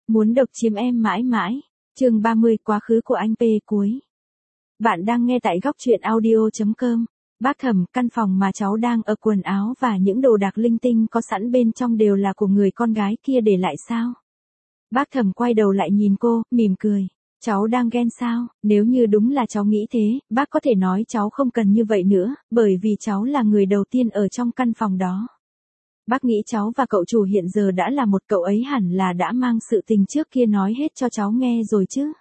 Muốn độc chiếm em mãi mãi. Chương 30 quá khứ của anh P cuối. Bạn đang nghe tại góc truyện audio.com. Bác Thẩm, căn phòng mà cháu đang ở quần áo và những đồ đạc linh tinh có sẵn bên trong đều là của người con gái kia để lại sao? Bác Thẩm quay đầu lại nhìn cô, mỉm cười. Cháu đang ghen sao? Nếu như đúng là cháu nghĩ thế, bác có thể nói cháu không cần như vậy nữa, bởi vì cháu là người đầu tiên ở trong căn phòng đó. Bác nghĩ cháu và cậu chủ hiện giờ đã là một, cậu ấy hẳn là đã mang sự tình trước kia nói hết cho cháu nghe rồi chứ.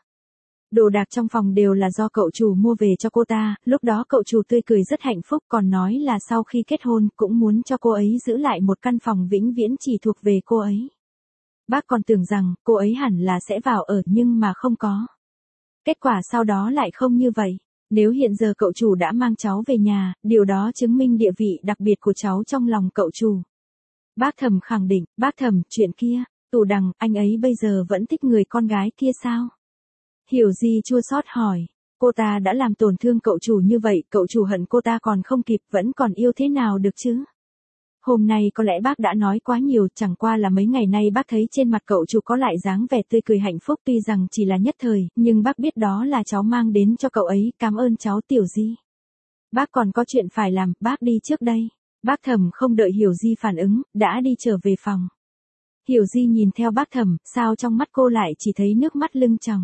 Đồ đạc trong phòng đều là do cậu chủ mua về cho cô ta, lúc đó cậu chủ tươi cười rất hạnh phúc, còn nói là sau khi kết hôn cũng muốn cho cô ấy giữ lại một căn phòng vĩnh viễn chỉ thuộc về cô ấy. Bác còn tưởng rằng cô ấy hẳn là sẽ vào ở nhưng mà không có. Kết quả sau đó lại không như vậy. Nếu hiện giờ cậu chủ đã mang cháu về nhà, điều đó chứng minh địa vị đặc biệt của cháu trong lòng cậu chủ. Bác Thẩm khẳng định, bác Thẩm, chuyện kia, Tù Đằng, anh ấy bây giờ vẫn thích người con gái kia sao? Hiểu Di chua xót hỏi, cô ta đã làm tổn thương cậu chủ như vậy, cậu chủ hận cô ta còn không kịp, vẫn còn yêu thế nào được chứ? Hôm nay có lẽ bác đã nói quá nhiều, chẳng qua là mấy ngày nay bác thấy trên mặt cậu chủ có lại dáng vẻ tươi cười hạnh phúc, tuy rằng chỉ là nhất thời, nhưng bác biết đó là cháu mang đến cho cậu ấy, cảm ơn cháu Tiểu Di. Bác còn có chuyện phải làm, bác đi trước đây. Bác Thẩm không đợi Hiểu Di phản ứng, đã đi trở về phòng. Hiểu Di nhìn theo bác Thẩm, sao trong mắt cô lại chỉ thấy nước mắt lưng tròng.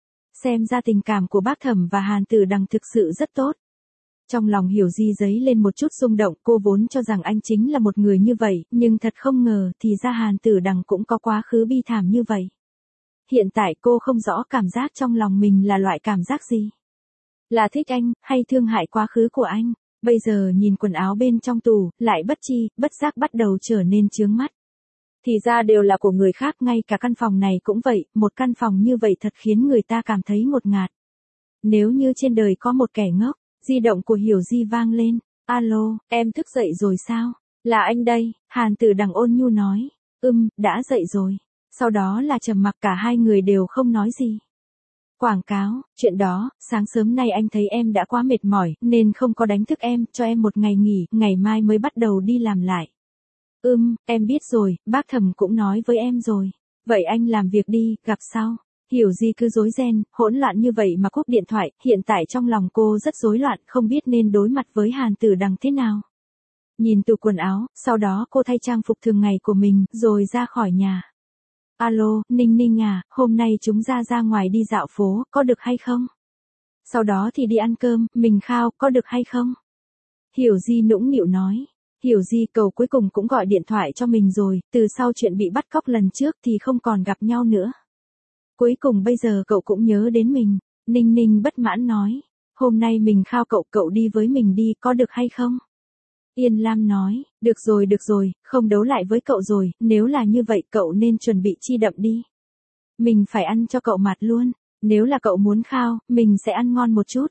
Xem ra tình cảm của bác Thẩm và Hàn Tử Đằng thực sự rất tốt. Trong lòng Hiểu Di dấy lên một chút xung động, cô vốn cho rằng anh chính là một người như vậy, nhưng thật không ngờ thì ra Hàn Tử Đằng cũng có quá khứ bi thảm như vậy. Hiện tại cô không rõ cảm giác trong lòng mình là loại cảm giác gì. Là thích anh, hay thương hại quá khứ của anh. Bây giờ nhìn quần áo bên trong tủ, lại bất chi, bất giác bắt đầu trở nên chướng mắt. Thì ra đều là của người khác, ngay cả căn phòng này cũng vậy, một căn phòng như vậy thật khiến người ta cảm thấy ngột ngạt. Nếu như trên đời có một kẻ ngốc, di động của Hiểu Di vang lên. Alo, em thức dậy rồi sao? Là anh đây, Hàn Tử Đằng ôn nhu nói. Đã dậy rồi. Sau đó là trầm mặc, cả hai người đều không nói gì. Quảng cáo, chuyện đó, sáng sớm nay anh thấy em đã quá mệt mỏi, nên không có đánh thức em, cho em một ngày nghỉ, ngày mai mới bắt đầu đi làm lại. Em biết rồi, bác Thẩm cũng nói với em rồi. Vậy anh làm việc đi, gặp sau. Hiểu Di cứ rối ren, hỗn loạn như vậy mà cúp điện thoại, hiện tại trong lòng cô rất rối loạn, không biết nên đối mặt với Hàn Tử Đằng thế nào. Nhìn tủ quần áo, sau đó cô thay trang phục thường ngày của mình, rồi ra khỏi nhà. Alo, Ninh Ninh à, hôm nay chúng ra ngoài đi dạo phố, có được hay không? Sau đó thì đi ăn cơm, mình khao, có được hay không? Hiểu Di nũng nịu nói. Hiểu Di, cậu cuối cùng cũng gọi điện thoại cho mình rồi, từ sau chuyện bị bắt cóc lần trước thì không còn gặp nhau nữa. Cuối cùng bây giờ cậu cũng nhớ đến mình. Ninh Ninh bất mãn nói. Hôm nay mình khao cậu, cậu đi với mình đi, có được hay không? Yên Lam nói, được rồi, không đấu lại với cậu rồi, nếu là như vậy cậu nên chuẩn bị chi đậm đi. Mình phải ăn cho cậu mặt luôn, nếu là cậu muốn khao, mình sẽ ăn ngon một chút.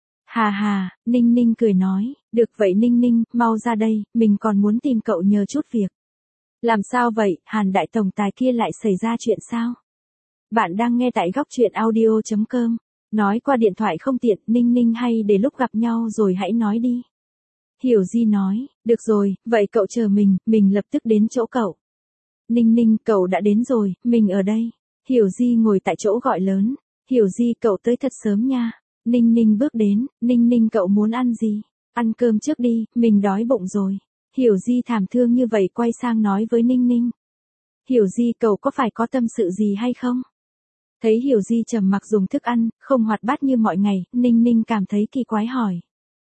Hà, Ninh Ninh cười nói, được vậy Ninh Ninh, mau ra đây, mình còn muốn tìm cậu nhờ chút việc. Làm sao vậy, Hàn đại tổng tài kia lại xảy ra chuyện sao? Bạn đang nghe tại góc truyện audio.com, nói qua điện thoại không tiện, Ninh Ninh hay để lúc gặp nhau rồi hãy nói đi. Hiểu Di nói, được rồi, vậy cậu chờ mình lập tức đến chỗ cậu. Ninh Ninh, cậu đã đến rồi, mình ở đây. Hiểu Di ngồi tại chỗ gọi lớn, Hiểu Di cậu tới thật sớm nha. Ninh Ninh bước đến, Ninh Ninh cậu muốn ăn gì? Ăn cơm trước đi, mình đói bụng rồi. Hiểu Di thảm thương như vậy quay sang nói với Ninh Ninh. Hiểu Di cậu có phải có tâm sự gì hay không? Thấy Hiểu Di trầm mặc dùng thức ăn, không hoạt bát như mọi ngày, Ninh Ninh cảm thấy kỳ quái hỏi.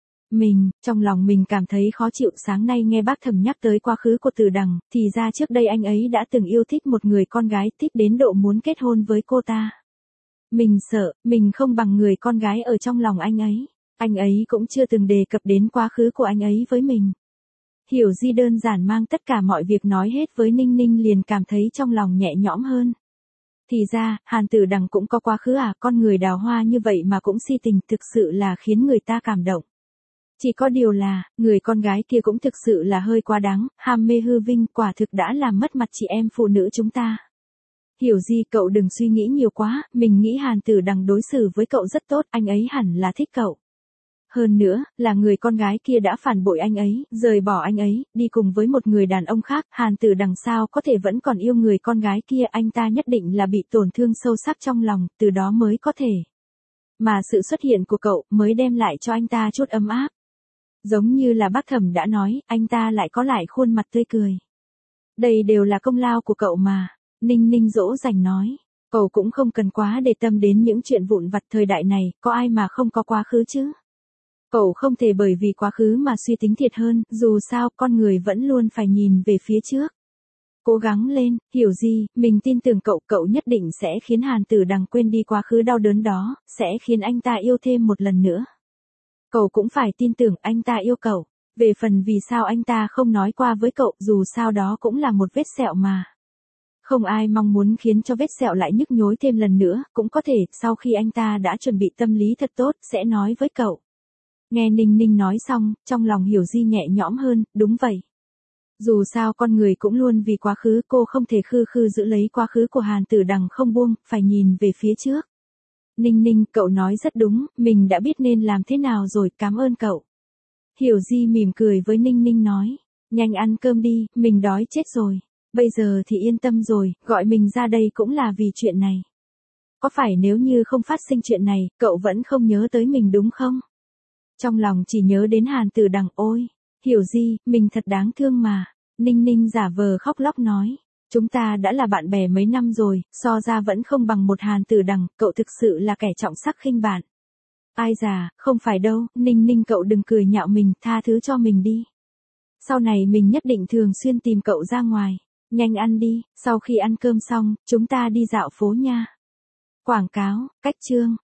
Trong lòng mình cảm thấy khó chịu, sáng nay nghe bác Thẩm nhắc tới quá khứ của Tử Đằng, thì ra trước đây anh ấy đã từng yêu thích một người con gái, thích đến độ muốn kết hôn với cô ta. Mình sợ, mình không bằng người con gái ở trong lòng anh ấy cũng chưa từng đề cập đến quá khứ của anh ấy với mình. Hiểu Di đơn giản mang tất cả mọi việc nói hết với Ninh Ninh liền cảm thấy trong lòng nhẹ nhõm hơn. Thì ra, Hàn Tử Đằng cũng có quá khứ à, con người đào hoa như vậy mà cũng si tình, thực sự là khiến người ta cảm động. Chỉ có điều là, người con gái kia cũng thực sự là hơi quá đáng, ham mê hư vinh, quả thực đã làm mất mặt chị em phụ nữ chúng ta. Hiểu Di cậu đừng suy nghĩ nhiều quá, mình nghĩ Hàn Tử Đằng đối xử với cậu rất tốt, anh ấy hẳn là thích cậu. Hơn nữa, là người con gái kia đã phản bội anh ấy, rời bỏ anh ấy, đi cùng với một người đàn ông khác, Hàn Tử đằng sao có thể vẫn còn yêu người con gái kia, anh ta nhất định là bị tổn thương sâu sắc trong lòng, từ đó mới có thể. Mà sự xuất hiện của cậu mới đem lại cho anh ta chút ấm áp. Giống như là bác Thẩm đã nói, anh ta lại có lại khuôn mặt tươi cười. Đây đều là công lao của cậu mà, Ninh Ninh dỗ dành nói. Cậu cũng không cần quá để tâm đến những chuyện vụn vặt thời đại này, có ai mà không có quá khứ chứ? Cậu không thể bởi vì quá khứ mà suy tính thiệt hơn, dù sao con người vẫn luôn phải nhìn về phía trước. Cố gắng lên, hiểu gì, mình tin tưởng cậu nhất định sẽ khiến Hàn Tử Đằng quên đi quá khứ đau đớn đó, sẽ khiến anh ta yêu thêm một lần nữa. Cậu cũng phải tin tưởng anh ta yêu cậu. Về phần vì sao anh ta không nói qua với cậu, dù sao đó cũng là một vết sẹo mà. Không ai mong muốn khiến cho vết sẹo lại nhức nhối thêm lần nữa, cũng có thể, sau khi anh ta đã chuẩn bị tâm lý thật tốt, sẽ nói với cậu. Nghe Ninh Ninh nói xong, trong lòng Hiểu Di nhẹ nhõm hơn, đúng vậy. Dù sao con người cũng luôn vì quá khứ, cô không thể khư khư giữ lấy quá khứ của Hàn Tử Đằng không buông, phải nhìn về phía trước. Ninh Ninh, cậu nói rất đúng, mình đã biết nên làm thế nào rồi, cảm ơn cậu. Hiểu Di mỉm cười với Ninh Ninh nói, nhanh ăn cơm đi, mình đói chết rồi. Bây giờ thì yên tâm rồi, gọi mình ra đây cũng là vì chuyện này. Có phải nếu như không phát sinh chuyện này, cậu vẫn không nhớ tới mình đúng không? Trong lòng chỉ nhớ đến Hàn Tử Đằng, ôi, Hiểu Di, mình thật đáng thương mà. Ninh Ninh giả vờ khóc lóc nói, chúng ta đã là bạn bè mấy năm rồi, so ra vẫn không bằng một Hàn Tử Đằng, cậu thực sự là kẻ trọng sắc khinh bạn. Ai già, không phải đâu, Ninh Ninh cậu đừng cười nhạo mình, tha thứ cho mình đi. Sau này mình nhất định thường xuyên tìm cậu ra ngoài. Nhanh ăn đi, sau khi ăn cơm xong, chúng ta đi dạo phố nha. Quảng cáo, cách chương.